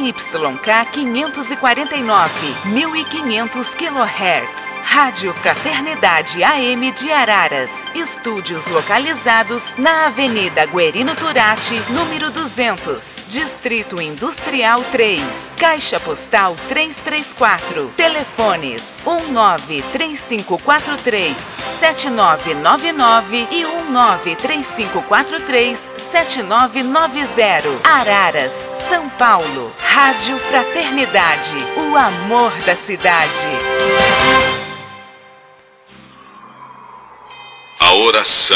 ZYK 549, 1500 kHz. Rádio Fraternidade AM de Araras. Estúdios localizados na Avenida Guerino Turati, número 200, Distrito Industrial 3, Caixa Postal 334. Telefones 193543-7999 e 193543-7990. Araras, São Paulo. Rádio Fraternidade, o amor da cidade. A oração